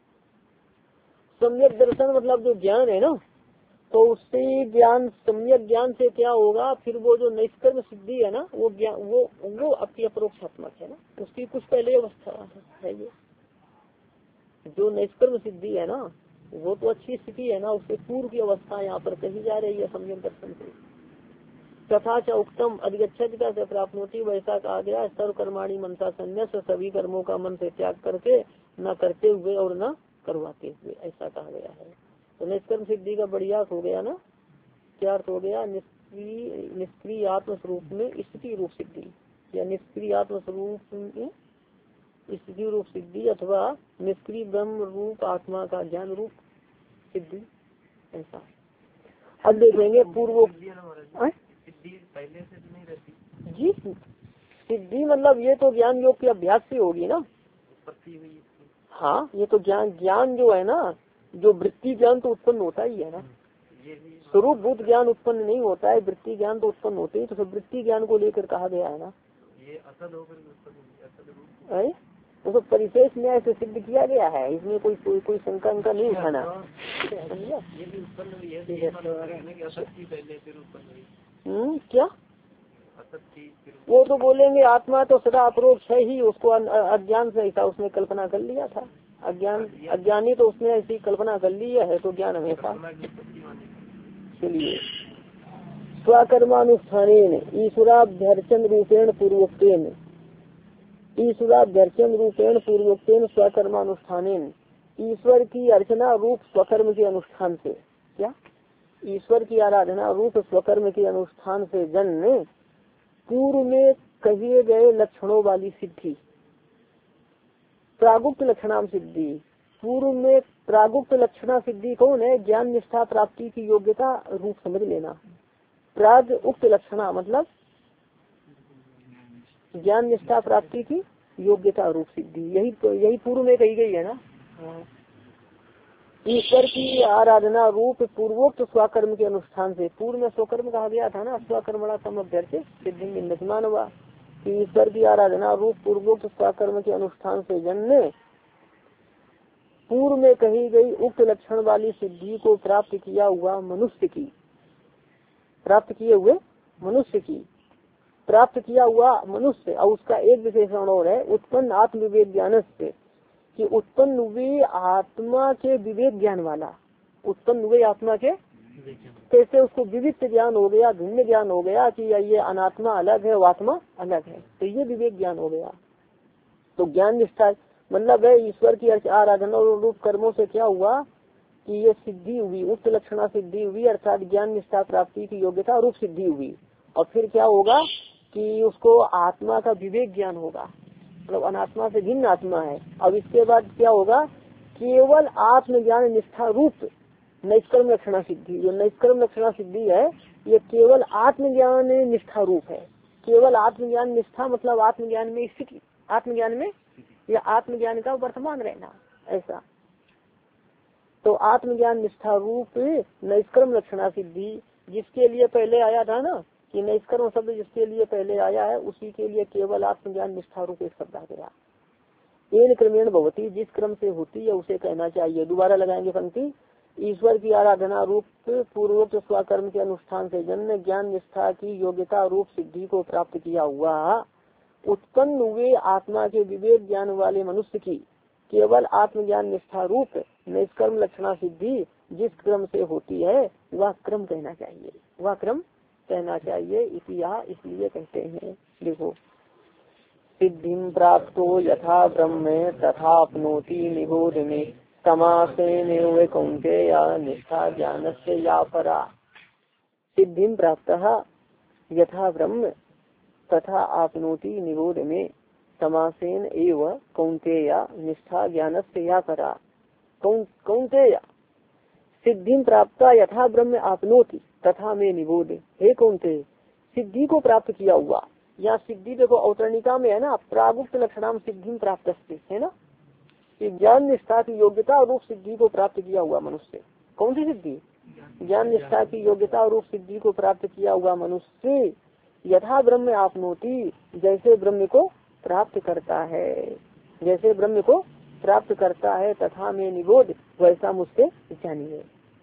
Speaker 1: सम्यक दर्शन मतलब जो ज्ञान है ना, तो उससे ज्ञान, सम्यक ज्ञान से क्या होगा? फिर वो जो नैष्कर्म सिद्धि है ना, वो ज्ञान वो वो अपनी अपरोक्षात्मक है ना, उसकी कुछ पहले अवस्था है। ये जो नैष्कर्म सिद्धि है ना, वो तो अच्छी स्थिति है ना, उससे पूर्व की अवस्था यहाँ पर कही जा रही है सम्यक दर्शन से। तथा च उत्तम अधिगच्छति का से प्राप्त होती, वैसा कहा गया सर्व कर्माणी मनसा संन्यास, सभी कर्मों का मन से त्याग करके न करते हुए और न करवाते हुए, ऐसा कहा गया है। तो निष्कर्म सिद्धि का बढ़िया हो गया ना। क्या अर्थ हो गया? निष्क्रिय निष्क्रिय आत्म स्वरूप में स्थिति रूप सिद्धि, या निष्क्रिय आत्म स्वरूप में स्थिति रूप सिद्धि, अथवा निष्क्रिय ब्रह्म रूप आत्मा का ज्ञान रूप सिद्धि, ऐसा। अब देखेंगे पूर्व
Speaker 2: पहले से नहीं रहती
Speaker 1: जी। सिद्धि मतलब ये तो ज्ञान योग के अभ्यास से होगी ना।
Speaker 2: हुई।
Speaker 1: हाँ, ये तो ज्ञान ज्ञान जो है ना, जो वृत्ति ज्ञान तो उत्पन्न होता ही है ना।
Speaker 2: ये भी
Speaker 1: स्वरूप भूत ज्ञान उत्पन्न नहीं होता है, वृत्ति ज्ञान तो उत्पन्न होते हैं। तो सब वृत्ति ज्ञान को लेकर कहा गया है ना।
Speaker 2: ये असल होकर उत्पन्न हुई, असल रूप
Speaker 1: है तो सब परिशेष न्याय से सिद्ध किया गया है, इसमें कोई कोई, कोई शंका उनका नहीं उठाना। समझा?
Speaker 2: ये भी उत्पन्न हुई है, ये मालूम करना कि असत की पहले फिर उत्पन्न हुई,
Speaker 1: हम्म क्या
Speaker 2: असत की फिर
Speaker 1: वो तो बोलेंगे आत्मा तो सदा अपरोक्ष है ही, उसको अन- अज्ञान से ऐसा उसने कल्पना कर लिया था। अज्ञान अज्ञानी तो उसने ऐसी कल्पना कर ली है, तो ज्ञान हमेशा।
Speaker 2: कल्पना की उत्पत्ति मानी।
Speaker 1: चलिए स्वकर्मानुष्ठानेन ईश्वराभ्यर्चन रूपेण पूर्वोक्तेन ईश्वराभ्यर्चन रूपेण पूर्वोक्तेन स्वकर्मानुष्ठानेन ईश्वर की अर्चना रूप स्वकर्म के अनुष्ठान से। क्या ईश्वर की आराधना रूप स्वकर्म के अनुष्ठान से जन ने पूर्व में कहिए गए लक्षणों वाली सिद्धि, प्रागुप्त लक्षणाम सिद्धि। पूर्व में प्रागुप्त लक्षणा सिद्धि कौन है? ज्ञान निष्ठा प्राप्ति की योग्यता रूप समझ लेना। प्राग उक्त लक्षणा मतलब ज्ञान निष्ठा प्राप्ति की योग्यता रूप सिद्धि, यही तो यही पूर्व में कही गई है ना। ईश्वर की आराधना रूप पूर्वोक्त स्वकर्म के अनुष्ठान से। पूर्व में स्वकर्म कहा गया था ना, स्वकर्मणा सम अभ्यर्थ सिद्धि निष्मान हुआ। ईश्वर की आराधना रूप पूर्वोक्त स्वकर्म के अनुष्ठान से जन ने पूर्व में कही गई उक्त लक्षण वाली सिद्धि को प्राप्त किया हुआ मनुष्य की प्राप्त किए हुए मनुष्य की प्राप्त किया हुआ मनुष्य। और उसका एक विशेषण और है, उत्पन्न आत्म विवेक ज्ञान से, कि उत्पन्न हुए आत्मा के विवेक ज्ञान वाला। उत्पन्न हुए आत्मा के कैसे उसको विविध ज्ञान हो गया, भिन्न ज्ञान हो गया कि ये अनात्मा अलग है, वो आत्मा अलग है, तो ये विवेक ज्ञान हो गया। तो ज्ञान निष्ठा मतलब है ईश्वर की आराधना और रूप कर्मों से क्या हुआ कि ये सिद्धि हुई, उक्त लक्षणा सिद्धि हुई, अर्थात ज्ञान निष्ठा प्राप्ति की योग्यता रूप सिद्धि हुई। और फिर क्या होगा कि उसको आत्मा का विवेक ज्ञान होगा, मतलब अनात्मा से भिन्न आत्मा है। अब इसके बाद क्या होगा, केवल आत्मज्ञान निष्ठा रूप नैष्कर्म लक्षणा सिद्धि। जो नैष्कर्म लक्षणा सिद्धि है ये केवल आत्मज्ञान निष्ठा रूप है। केवल आत्मज्ञान निष्ठा मतलब आत्मज्ञान में स्थिति, आत्मज्ञान में या आत्मज्ञान का वर्तमान रहना, ऐसा। तो आत्मज्ञान निष्ठा रूप नैष्कर्म लक्षणा सिद्धि, जिसके लिए पहले आया था ना कि नैष्कर्म शब्द जिसके लिए पहले आया है उसी के लिए केवल आत्मज्ञान निष्ठा रूप एक शब्द आ गया। एन क्रमेण भवती, जिस क्रम से होती है उसे कहना चाहिए। दोबारा लगाएंगे पंक्ति। ईश्वर की आराधना रूप पूर्वोक्त स्वकर्म के अनुष्ठान से जन्म ज्ञान निष्ठा की योग्यता रूप सिद्धि को प्राप्त किया हुआ उत्पन्न हुए आत्मा के विवेक ज्ञान वाले मनुष्य की केवल आत्मज्ञान निष्ठा रूप निष्कर्म लक्षणा सिद्धि जिस क्रम से होती है वह क्रम कहना चाहिए, वह क्रम कहना चाहिए। इतिहास इसलिए कहते हैं, देखो सिद्धिं प्राप्तो यथा ब्रह्म तथा अपनोति निबोध में समासेन कौन्तेय निष्ठा ज्ञानस्य या परा। सिद्धिं प्राप्तः यथा ब्रह्म तथा आपनोति निबोध में समासेन एव कौन्तेय निष्ठा ज्ञानस्य या परा। कौन्तेय सिद्धिं प्राप्ता यथा ब्रह्म आपनोति तथा में निबोध। हे कौन्तेय सिद्धि को प्राप्त किया हुआ, या सिद्धि देखो अवतरणिका में है ना, प्रागुप्त लक्षणाम सिद्धिं प्राप्त है ना, कि ज्ञान निष्ठा की योग्यता रूप सिद्धि को प्राप्त किया हुआ मनुष्य। कौन सी सिद्धि? ज्ञान निष्ठा की योग्यता रूप सिद्धि को प्राप्त किया हुआ मनुष्य यथा ब्रह्म आपनोति, जैसे ब्रह्म को प्राप्त करता है, जैसे ब्रह्म को प्राप्त करता है, तथा में निबोध वैसा मुझसे जानिए।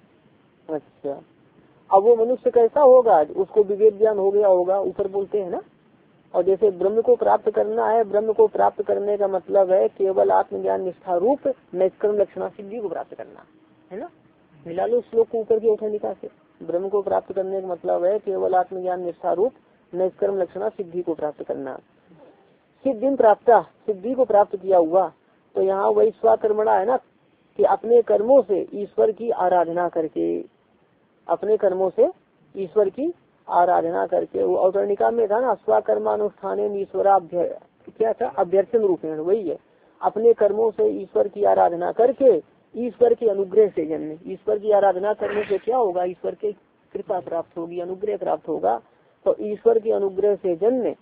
Speaker 1: अच्छा, अब वो मनुष्य कैसा होगा? उसको विवेक ज्ञान हो गया होगा, ऊपर बोलते हैं ना। और जैसे ब्रह्म को प्राप्त करना है, ब्रह्म को प्राप्त करने का मतलब है केवल आत्मज्ञान निष्ठा रूप नैष्कर्म लक्षणा सिद्धि को प्राप्त करना है ना। मिला लो श्लोक को ऊपर की औठनिका से। ब्रह्म को प्राप्त करने का मतलब है केवल आत्मज्ञान निष्ठा रूप नैष्कर्म लक्षणा सिद्धि को प्राप्त करना। सिद्धिं प्राप्ता, सिद्धि को प्राप्त किया हुआ, तो यहाँ वही स्वकर्मणा है ना, कि अपने कर्मों से ईश्वर की आराधना करके, अपने कर्मों से ईश्वर की आराधना करके। वो औतरणिका में था ना, स्वकर्मानुष्ठान ईश्वराभ्य क्या था, अभ्यर्थन रूपेण, वही है। अपने कर्मों से ईश्वर की आराधना करके ईश्वर के अनुग्रह से जन्म। ईश्वर की आराधना करने से क्या होगा? ईश्वर की कृपा प्राप्त होगी, अनुग्रह प्राप्त होगा। तो ईश्वर के अनुग्रह से जन्म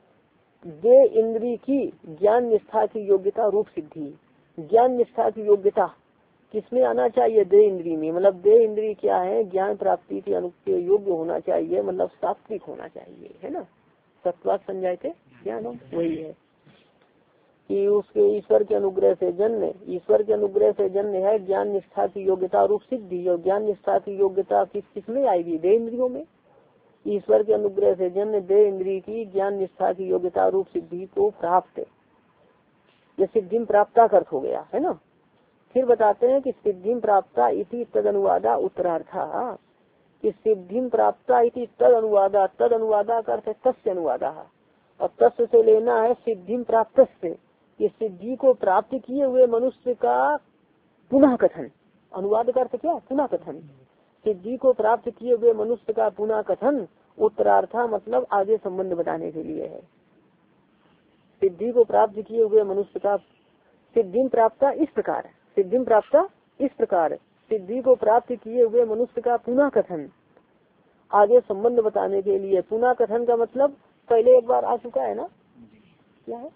Speaker 1: जे इंद्री की ज्ञान निष्ठा की योग्यता रूप सिद्धि। ज्ञान निष्ठा की योग्यता किसमें आना चाहिए? दे इंद्री में। मतलब दे इंद्री क्या है? ज्ञान प्राप्ति के अनुकूल योग्य होना चाहिए, मतलब सात्विक होना चाहिए, है ना। सत्वात संजायते ज्ञानम, वही है कि उसके ईश्वर के अनुग्रह से जन्म, ईश्वर के अनुग्रह से जन्म है ज्ञान निष्ठा की योग्यता रूप सिद्धि। और ज्ञान निष्ठा की योग्यता किस किसमें आएगी? दे इंद्रियों में। ईश्वर के अनुग्रह से जन्म दे इंद्रिय की ज्ञान निष्ठा की योग्यता रूप सिद्धि को प्राप्त, ये सिद्धि प्राप्ता का अर्थ हो गया, है ना। फिर बताते हैं कि सिद्धि प्राप्ता इति तद अनुवादा उत्तरार्था, कि सिद्धि प्राप्ता इति तद अनुवादा, तद अनुवादा का अर्थ है तस्य अनुवादा, और तस्य से लेना है सिद्धि प्राप्त से, कि सिद्धि को प्राप्त किए हुए मनुष्य का पुनः कथन। अनुवाद का अर्थ क्या? पुनः कथन। सिद्धि को प्राप्त किए हुए मनुष्य का पुनः कथन उत्तरार्था मतलब आगे संबंध बताने के लिए है। सिद्धि को प्राप्त किए हुए मनुष्य का सिद्धि प्राप्त इस प्रकार, सिद्धि प्राप्त इस प्रकार, सिद्धि को प्राप्त किए हुए मनुष्य का पुनः कथन आगे संबंध बताने के लिए। पुनः कथन का मतलब पहले एक बार आ चुका है ना, क्या है?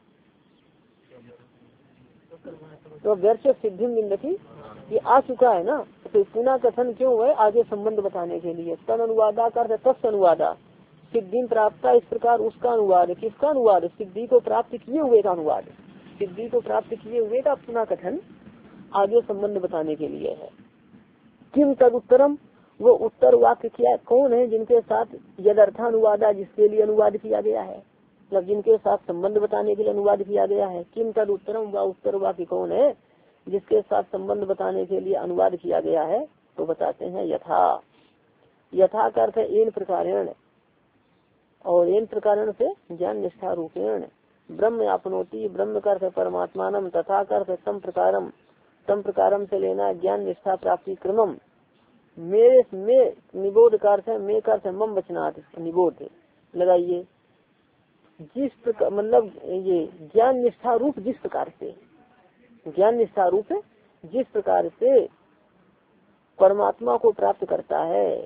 Speaker 1: तो व्यर्थ सिद्धि मिलती ये आ चुका है ना, तो पुनः कथन क्यों है? आगे संबंध बताने के लिए। तन अनुवादा कर तस् अनुवादा, सिद्धि प्राप्त इस प्रकार उसका अनुवाद, किसका अनुवाद? सिद्धि को प्राप्त किए हुए का अनुवाद, सिद्धि को प्राप्त किए हुए का पुनः कथन आगे संबंध बताने के लिए है। किम तद उत्तरम, वो उत्तर वाक्य क्या कौन है? जिनके साथ यदर्थानुवादा, जिसके लिए अनुवाद किया गया है, मतलब जिनके साथ संबंध बताने के लिए अनुवाद किया गया है। किम तद उत्तरम, वह उत्तर वाक्य कौन है जिसके साथ संबंध बताने के लिए अनुवाद किया गया है? तो बताते हैं यथा, यथा का अर्थ है इन प्रकारेण, और इन प्रकारण से ज्ञान निष्ठा रूपेण ब्रह्म आपनोति, ब्रह्म का अर्थ है परमात्मानम, तथा का अर्थ है तम प्रकारम, तम प्रकारम से लेना ज्ञान निष्ठा प्राप्ति क्रमम। मेरे में निबोध का अर्थ है, मे का अर्थ है मम वचनात्, निबोध लगाइए। जिस प्रकार मतलब ये ज्ञान निष्ठा रूप जिस प्रकार से, ज्ञान निष्ठा रूप जिस प्रकार से परमात्मा को प्राप्त करता है,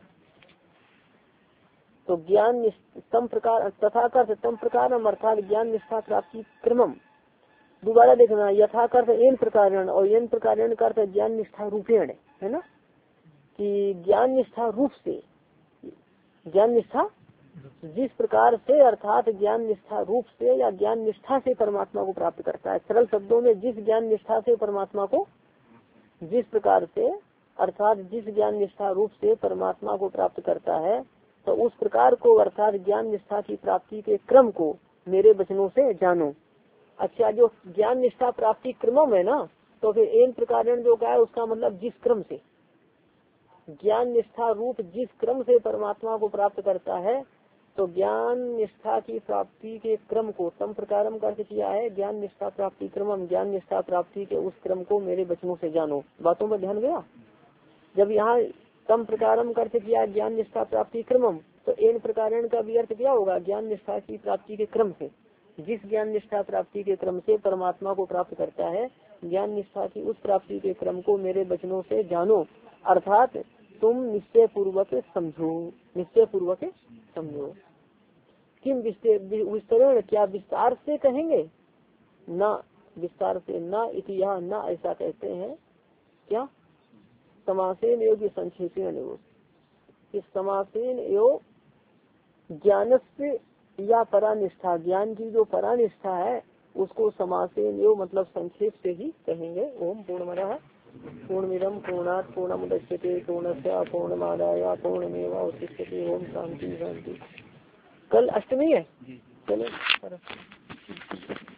Speaker 1: तो ज्ञान तम प्रकार, तथा कर तम प्रकार अर्थात ज्ञान निष्ठा प्राप्ति क्रमम। दोबारा देखना, यथा कर एन प्रकारण, और एन प्रकारण का अर्थ ज्ञान निष्ठा रूपेण, है ना, कि ज्ञान निष्ठा रूप से, ज्ञान निष्ठा जिस प्रकार से अर्थात ज्ञान निष्ठा रूप से या ज्ञान निष्ठा से परमात्मा को प्राप्त करता है। सरल शब्दों में जिस ज्ञान निष्ठा से परमात्मा को, जिस प्रकार से अर्थात जिस ज्ञान निष्ठा रूप से परमात्मा को प्राप्त करता है, तो उस प्रकार को अर्थात ज्ञान निष्ठा की प्राप्ति के क्रम को मेरे वचनों से जानो। अच्छा, जो ज्ञान निष्ठा प्राप्ति क्रमम है ना, तो फिर एन प्रकार जो का है उसका मतलब जिस क्रम से, ज्ञान निष्ठा रूप जिस क्रम से परमात्मा को प्राप्त करता है, तो ज्ञान निष्ठा की प्राप्ति के क्रम को तम प्रकारम का अर्थ किया है ज्ञान निष्ठा प्राप्ति क्रमम, ज्ञान निष्ठा प्राप्ति के उस क्रम को मेरे वचनों से जानो। बातों पर ध्यान गया? जब यहाँ तम प्रकारम का अर्थ किया ज्ञान निष्ठा प्राप्ति क्रमम, तो एन प्रकारण का भी अर्थ क्या होगा? ज्ञान निष्ठा की प्राप्ति के क्रम से, जिस ज्ञान निष्ठा प्राप्ति के क्रम से परमात्मा को प्राप्त करता है, ज्ञान निष्ठा की उस प्राप्ति के क्रम को मेरे वचनों से जानो, अर्थात तुम निश्चय पूर्वक समझो, निश्चय पूर्वक समझो। किम विस्तरण, क्या विस्तार से कहेंगे? ना विस्तार से, ना इतिहास, ना ऐसा कहते हैं। क्या? समासेन योग संक्षेपेण योग, इस समासेन योग ज्ञान से या परानिष्ठा, ज्ञान की जो परानिष्ठा है उसको समासेन योग मतलब संक्षेप से ही कहेंगे। ओम पूर्णमदः पूर्णमिदं पूर्णात् पूर्णमुदच्यते पूर्णस्य पूर्णमादाय पूर्णमेवावशिष्यते। ओम शांति शांति। कल अष्टमी है, चलो।